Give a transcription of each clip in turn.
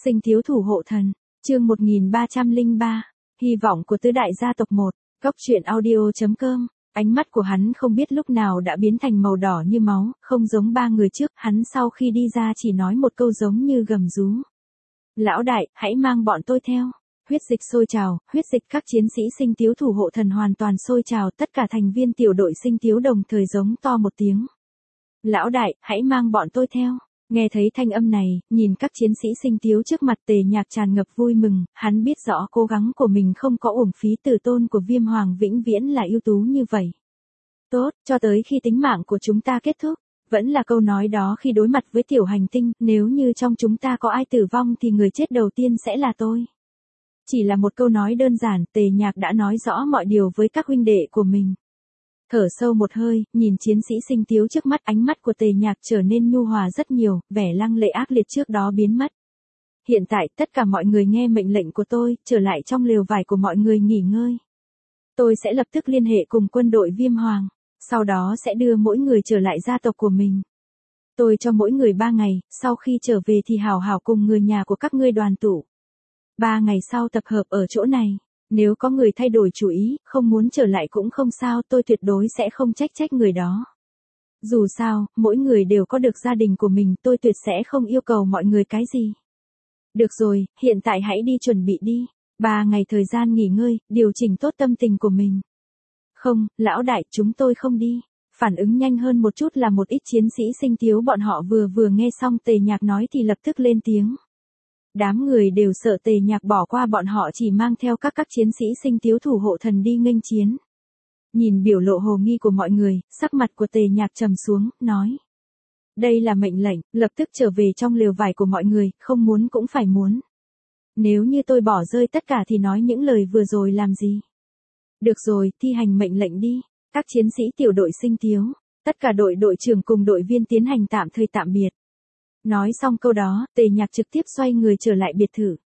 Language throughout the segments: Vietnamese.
Sinh thiếu thủ hộ thần, chương 1303, hy vọng của tứ đại gia tộc 1, Cốc truyện audio.com. Ánh mắt của hắn không biết lúc nào đã biến thành màu đỏ như máu, không giống ba người trước, hắn sau khi đi ra chỉ nói một câu giống như gầm rú. Lão đại, hãy mang bọn tôi theo. Huyết dịch sôi trào, huyết dịch các chiến sĩ sinh thiếu thủ hộ thần hoàn toàn sôi trào, tất cả thành viên tiểu đội sinh thiếu đồng thời giống to một tiếng. Lão đại, hãy mang bọn tôi theo. Nghe thấy thanh âm này, nhìn các chiến sĩ sinh thiếu trước mặt Tề Nhạc tràn ngập vui mừng, hắn biết rõ cố gắng của mình không có uổng phí, tử tôn của Viêm Hoàng vĩnh viễn là ưu tú như vậy. Tốt, cho tới khi tính mạng của chúng ta kết thúc, vẫn là câu nói đó khi đối mặt với tiểu hành tinh, nếu như trong chúng ta có ai tử vong thì người chết đầu tiên sẽ là tôi. Chỉ là một câu nói đơn giản, Tề Nhạc đã nói rõ mọi điều với các huynh đệ của mình. Thở sâu một hơi, nhìn chiến sĩ sinh thiếu trước mắt, ánh mắt của Tề Nhạc trở nên nhu hòa rất nhiều, vẻ lăng lệ ác liệt trước đó biến mất. Hiện tại, tất cả mọi người nghe mệnh lệnh của tôi, trở lại trong lều vải của mọi người nghỉ ngơi. Tôi sẽ lập tức liên hệ cùng quân đội Viêm Hoàng, sau đó sẽ đưa mỗi người trở lại gia tộc của mình. Tôi cho mỗi người 3 ngày, sau khi trở về thì hào hào cùng người nhà của các ngươi đoàn tụ. 3 ngày sau tập hợp ở chỗ này. Nếu có người thay đổi chủ ý, không muốn trở lại cũng không sao, tôi tuyệt đối sẽ không trách người đó. Dù sao, mỗi người đều có được gia đình của mình, tôi tuyệt sẽ không yêu cầu mọi người cái gì. Được rồi, hiện tại hãy đi chuẩn bị đi. 3 ngày thời gian nghỉ ngơi, điều chỉnh tốt tâm tình của mình. Không, lão đại, chúng tôi không đi. Phản ứng nhanh hơn một chút là một ít chiến sĩ sinh thiếu, bọn họ vừa nghe xong Tề Nhạc nói thì lập tức lên tiếng. Đám người đều sợ Tề Nhạc bỏ qua bọn họ, chỉ mang theo các chiến sĩ sinh thiếu thủ hộ thần đi nghênh chiến. Nhìn biểu lộ hồ nghi của mọi người, sắc mặt của Tề Nhạc trầm xuống, nói. Đây là mệnh lệnh, lập tức trở về trong lều vải của mọi người, không muốn cũng phải muốn. Nếu như tôi bỏ rơi tất cả thì nói những lời vừa rồi làm gì? Được rồi, thi hành mệnh lệnh đi. Các chiến sĩ tiểu đội sinh thiếu, tất cả đội trưởng cùng đội viên tiến hành tạm thời tạm biệt. Nói xong câu đó, Tề Nhạc trực tiếp xoay người trở lại biệt thự.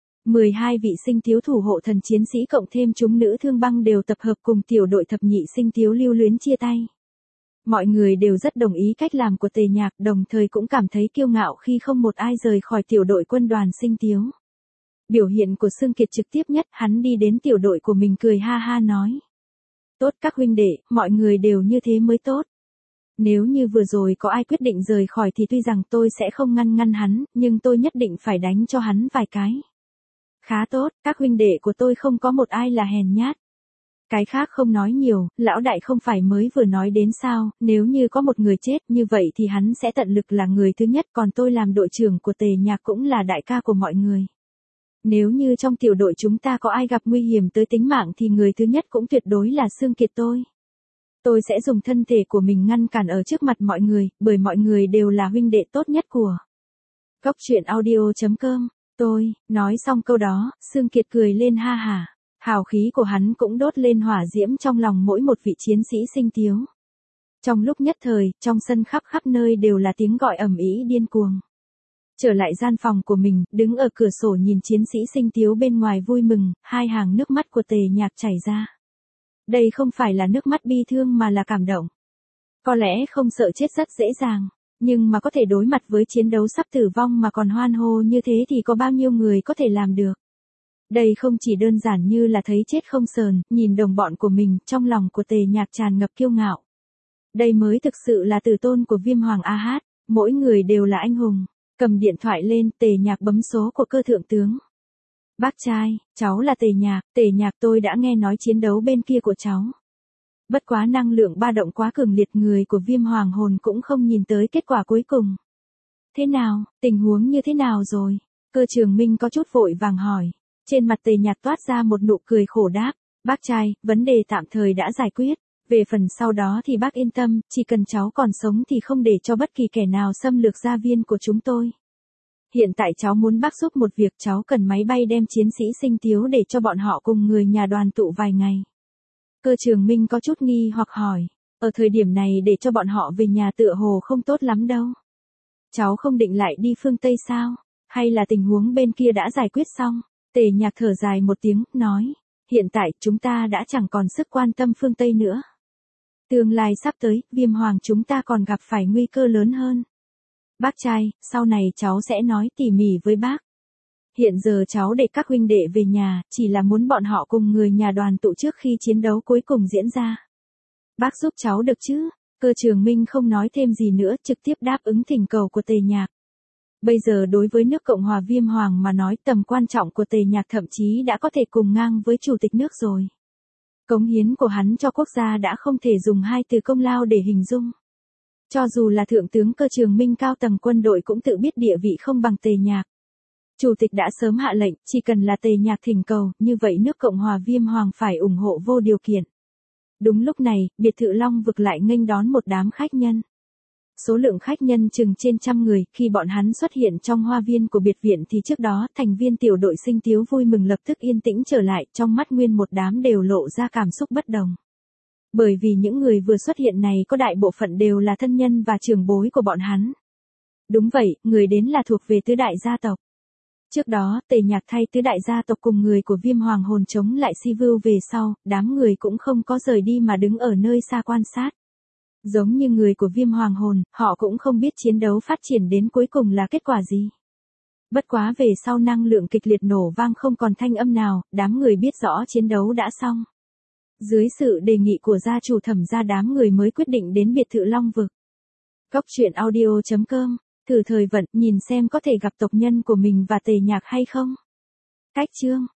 12 vị sinh thiếu thủ hộ thần chiến sĩ cộng thêm chúng nữ thương băng đều tập hợp cùng tiểu đội thập nhị sinh thiếu lưu luyến chia tay. Mọi người đều rất đồng ý cách làm của Tề Nhạc, đồng thời cũng cảm thấy kiêu ngạo khi không một ai rời khỏi tiểu đội quân đoàn sinh thiếu. Biểu hiện của Sương Kiệt trực tiếp nhất, hắn đi đến tiểu đội của mình cười ha ha nói. Tốt các huynh đệ, mọi người đều như thế mới tốt. Nếu như vừa rồi có ai quyết định rời khỏi thì tuy rằng tôi sẽ không ngăn hắn, nhưng tôi nhất định phải đánh cho hắn vài cái. Khá tốt, các huynh đệ của tôi không có một ai là hèn nhát. Cái khác không nói nhiều, lão đại không phải mới vừa nói đến sao, nếu như có một người chết như vậy thì hắn sẽ tận lực là người thứ nhất, còn tôi làm đội trưởng của Tề Nhạc cũng là đại ca của mọi người. Nếu như trong tiểu đội chúng ta có ai gặp nguy hiểm tới tính mạng thì người thứ nhất cũng tuyệt đối là Sương Kiệt tôi. Tôi sẽ dùng thân thể của mình ngăn cản ở trước mặt mọi người, bởi mọi người đều là huynh đệ tốt nhất của Cốc truyện audio.com. Tôi, nói xong câu đó, Sương Kiệt cười lên ha hả. Hào khí của hắn cũng đốt lên hỏa diễm trong lòng mỗi một vị chiến sĩ sinh thiếu. Trong lúc nhất thời, trong sân khắp nơi đều là tiếng gọi ầm ĩ điên cuồng. Trở lại gian phòng của mình, đứng ở cửa sổ nhìn chiến sĩ sinh thiếu bên ngoài vui mừng, hai hàng nước mắt của Tề Nhạc chảy ra. Đây không phải là nước mắt bi thương mà là cảm động. Có lẽ không sợ chết rất dễ dàng, nhưng mà có thể đối mặt với chiến đấu sắp tử vong mà còn hoan hô như thế thì có bao nhiêu người có thể làm được. Đây không chỉ đơn giản như là thấy chết không sờn, nhìn đồng bọn của mình, trong lòng của Tề Nhạc tràn ngập kiêu ngạo. Đây mới thực sự là tử tôn của Viêm Hoàng A-Hát, mỗi người đều là anh hùng. Cầm điện thoại lên, Tề Nhạc bấm số của Cơ thượng tướng. Bác trai, cháu là Tề Nhạc tôi đã nghe nói chiến đấu bên kia của cháu. Bất quá năng lượng ba động quá cường liệt, người của Viêm Hoàng hồn cũng không nhìn tới kết quả cuối cùng. Thế nào, tình huống như thế nào rồi? Cơ Trường Minh có chút vội vàng hỏi. Trên mặt Tề Nhạc toát ra một nụ cười khổ đáp. Bác trai, vấn đề tạm thời đã giải quyết. Về phần sau đó thì bác yên tâm, chỉ cần cháu còn sống thì không để cho bất kỳ kẻ nào xâm lược gia viên của chúng tôi. Hiện tại cháu muốn bác giúp một việc, cháu cần máy bay đem chiến sĩ sinh thiếu để cho bọn họ cùng người nhà đoàn tụ vài ngày. Cơ Trường Minh có chút nghi hoặc hỏi, ở thời điểm này để cho bọn họ về nhà tựa hồ không tốt lắm đâu. Cháu không định lại đi phương Tây sao? Hay là tình huống bên kia đã giải quyết xong? Tề Nhạc thở dài một tiếng, nói, hiện tại chúng ta đã chẳng còn sức quan tâm phương Tây nữa. Tương lai sắp tới, Viêm Hoàng chúng ta còn gặp phải nguy cơ lớn hơn. Bác trai, sau này cháu sẽ nói tỉ mỉ với bác. Hiện giờ cháu để các huynh đệ về nhà, chỉ là muốn bọn họ cùng người nhà đoàn tụ trước khi chiến đấu cuối cùng diễn ra. Bác giúp cháu được chứ? Cơ Trường Minh không nói thêm gì nữa, trực tiếp đáp ứng thỉnh cầu của Tề Nhạc. Bây giờ đối với nước Cộng hòa Viêm Hoàng mà nói, tầm quan trọng của Tề Nhạc thậm chí đã có thể cùng ngang với chủ tịch nước rồi. Cống hiến của hắn cho quốc gia đã không thể dùng hai từ công lao để hình dung. Cho dù là thượng tướng Cơ Trường Minh cao tầng quân đội cũng tự biết địa vị không bằng Tề Nhạc. Chủ tịch đã sớm hạ lệnh, chỉ cần là Tề Nhạc thỉnh cầu, như vậy nước Cộng hòa Viêm Hoàng phải ủng hộ vô điều kiện. Đúng lúc này, biệt thự Long Vực lại nghênh đón một đám khách nhân. Số lượng khách nhân chừng trên 100 người, khi bọn hắn xuất hiện trong hoa viên của biệt viện thì trước đó, thành viên tiểu đội Sinh Tiếu vui mừng lập tức yên tĩnh trở lại, trong mắt nguyên một đám đều lộ ra cảm xúc bất đồng. Bởi vì những người vừa xuất hiện này có đại bộ phận đều là thân nhân và trưởng bối của bọn hắn. Đúng vậy, người đến là thuộc về tứ đại gia tộc. Trước đó, Tề Nhạc thay tứ đại gia tộc cùng người của Viêm Hoàng hồn chống lại Si Vưu về sau, đám người cũng không có rời đi mà đứng ở nơi xa quan sát. Giống như người của Viêm Hoàng hồn, họ cũng không biết chiến đấu phát triển đến cuối cùng là kết quả gì. Bất quá về sau năng lượng kịch liệt nổ vang không còn thanh âm nào, đám người biết rõ chiến đấu đã xong. Dưới sự đề nghị của gia chủ Thẩm gia, đám người mới quyết định đến biệt thự Long Vực. Cốc truyện audio.com, thử thời vận, nhìn xem có thể gặp tộc nhân của mình và Tề Nhạc hay không. Cách chương